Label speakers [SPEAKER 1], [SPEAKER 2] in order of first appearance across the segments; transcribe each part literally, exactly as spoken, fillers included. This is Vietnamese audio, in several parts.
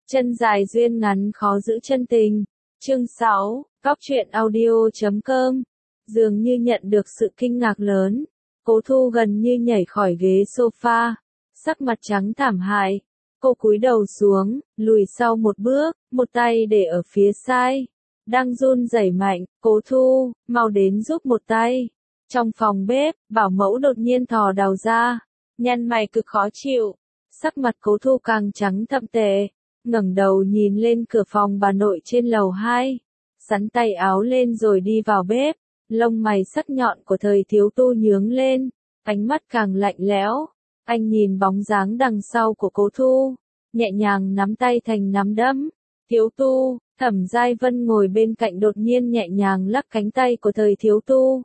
[SPEAKER 1] Chân dài duyên ngắn khó giữ chân tình. Chương sáu, Cóc truyện audio chấm com. Dường như nhận được sự kinh ngạc lớn, Cố Thu gần như nhảy khỏi ghế sofa, sắc mặt trắng thảm hại. Cô cúi đầu xuống, lùi sau một bước, một tay để ở phía sai, đang run rẩy mạnh. Cố Thu, mau đến giúp một tay. Trong phòng bếp, bảo mẫu đột nhiên thò đầu ra, nhăn mày cực khó chịu. Sắc mặt Cố Thu càng trắng thậm tệ, ngẩng đầu nhìn lên cửa phòng bà nội trên lầu hai, sắn tay áo lên rồi đi vào bếp. Lông mày sắc nhọn của Thời Thiếu Tu nhướng lên, ánh mắt càng lạnh lẽo. Anh nhìn bóng dáng đằng sau của Cố Thu, nhẹ nhàng nắm tay thành nắm đấm. Thiếu Tu, Thẩm Giai Vân ngồi bên cạnh đột nhiên nhẹ nhàng lắc cánh tay của Thời Thiếu Tu.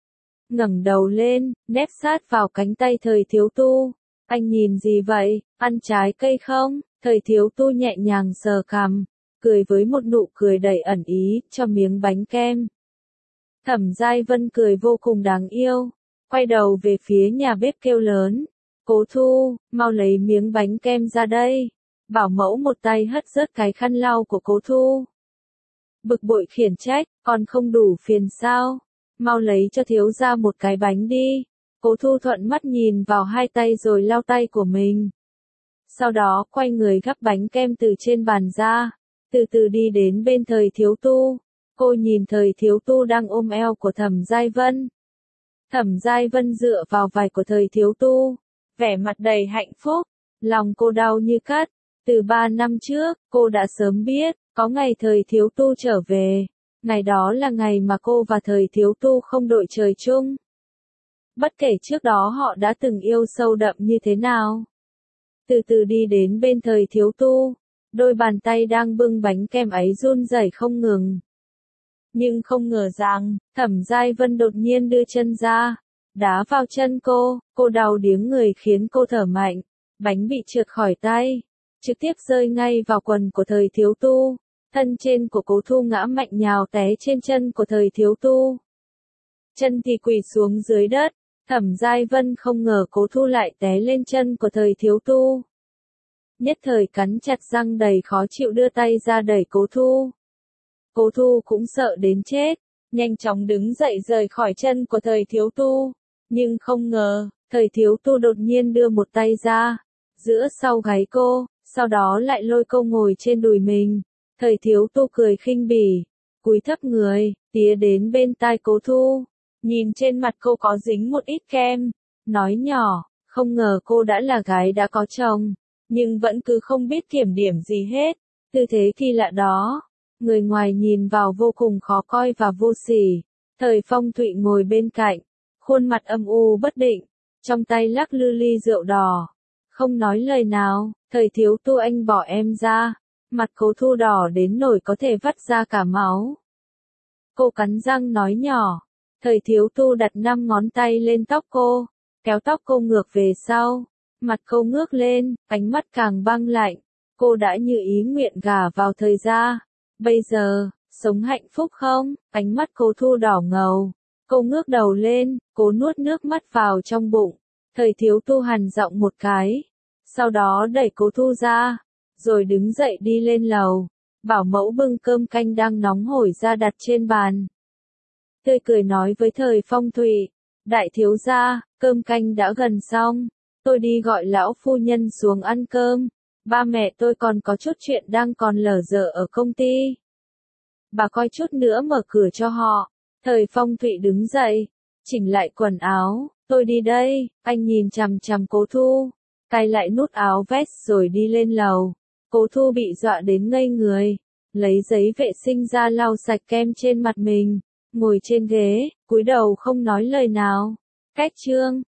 [SPEAKER 1] Ngẩng đầu lên, nép sát vào cánh tay Thời Thiếu Tu. Anh nhìn gì vậy, ăn trái cây không? Thời Thiếu Tu nhẹ nhàng sờ cằm, cười với một nụ cười đầy ẩn ý, cho miếng bánh kem. Thẩm Giai Vân cười vô cùng đáng yêu, quay đầu về phía nhà bếp kêu lớn. Cố Thu, mau lấy miếng bánh kem ra đây. Bảo mẫu một tay hất rớt cái khăn lau của Cố Thu. Bực bội khiển trách, còn không đủ phiền sao? Mau lấy cho thiếu gia một cái bánh đi. Cố Thu thuận mắt nhìn vào hai tay rồi lau tay của mình. Sau đó quay người gắp bánh kem từ trên bàn ra, từ từ đi đến bên Thời Thiếu Tu. Cô nhìn Thời Thiếu Tu đang ôm eo của Thẩm Giai Vân. Thẩm Giai Vân dựa vào vai của Thời Thiếu Tu, vẻ mặt đầy hạnh phúc. Lòng cô đau như cắt. Từ ba năm trước, cô đã sớm biết, có ngày Thời Thiếu Tu trở về. Ngày đó là ngày mà cô và Thời Thiếu Tu không đội trời chung. Bất kể trước đó họ đã từng yêu sâu đậm như thế nào. Từ từ đi đến bên Thời Thiếu Tu, đôi bàn tay đang bưng bánh kem ấy run rẩy không ngừng. Nhưng không ngờ rằng, Thẩm Giai Vân đột nhiên đưa chân ra, đá vào chân cô, cô đau điếng người khiến cô thở mạnh. Bánh bị trượt khỏi tay, trực tiếp rơi ngay vào quần của Thời Thiếu Tu. Thân trên của Cố Thu ngã mạnh nhào té trên chân của Thời Thiếu Tu. Chân thì quỳ xuống dưới đất. Thẩm Giai Vân không ngờ Cố Thu lại té lên chân của Thời Thiếu Tu. Nhất thời cắn chặt răng đầy khó chịu đưa tay ra đẩy Cố Thu. Cố Thu cũng sợ đến chết, nhanh chóng đứng dậy rời khỏi chân của Thời Thiếu Tu. Nhưng không ngờ, Thời Thiếu Tu đột nhiên đưa một tay ra, giữa sau gáy cô, sau đó lại lôi cô ngồi trên đùi mình. Thời Thiếu Tu cười khinh bỉ, cúi thấp người, tía đến bên tai Cố Thu. Nhìn trên mặt cô có dính một ít kem, nói nhỏ, không ngờ cô đã là gái đã có chồng, nhưng vẫn cứ không biết kiểm điểm gì hết. Tư thế kỳ lạ đó, người ngoài nhìn vào vô cùng khó coi và vô sỉ. Thời Phong Thụy ngồi bên cạnh, khuôn mặt âm u bất định, trong tay lắc lư ly rượu đỏ, không nói lời nào. Thời Thiếu Tu, anh bỏ em ra. Mặt Cố Thu đỏ đến nổi có thể vắt ra cả máu. Cô cắn răng nói nhỏ. Thời Thiếu Tu đặt năm ngón tay lên tóc cô, kéo tóc cô ngược về sau. Mặt cô ngước lên, ánh mắt càng băng lạnh. Cô đã như ý nguyện gả vào Thời gia. Bây giờ, sống hạnh phúc không? Ánh mắt Cố Thu đỏ ngầu. Cô ngước đầu lên, cố nuốt nước mắt vào trong bụng. Thời Thiếu Tu hằn giọng một cái, sau đó đẩy Cố Thu ra, rồi đứng dậy đi lên lầu. Bảo mẫu bưng cơm canh đang nóng hổi ra đặt trên bàn. Tươi cười nói với Thời Phong Thụy, đại thiếu gia, cơm canh đã gần xong, tôi đi gọi lão phu nhân xuống ăn cơm. Ba mẹ tôi còn có chút chuyện đang còn lở dở ở công ty. Bà coi chút nữa mở cửa cho họ. Thời Phong Thụy đứng dậy, chỉnh lại quần áo, tôi đi đây. Anh nhìn chằm chằm Cố Thu, cài lại nút áo vest rồi đi lên lầu. Cố Thu bị dọa đến ngây người, lấy giấy vệ sinh ra lau sạch kem trên mặt mình, ngồi trên ghế, cúi đầu không nói lời nào. Cách chương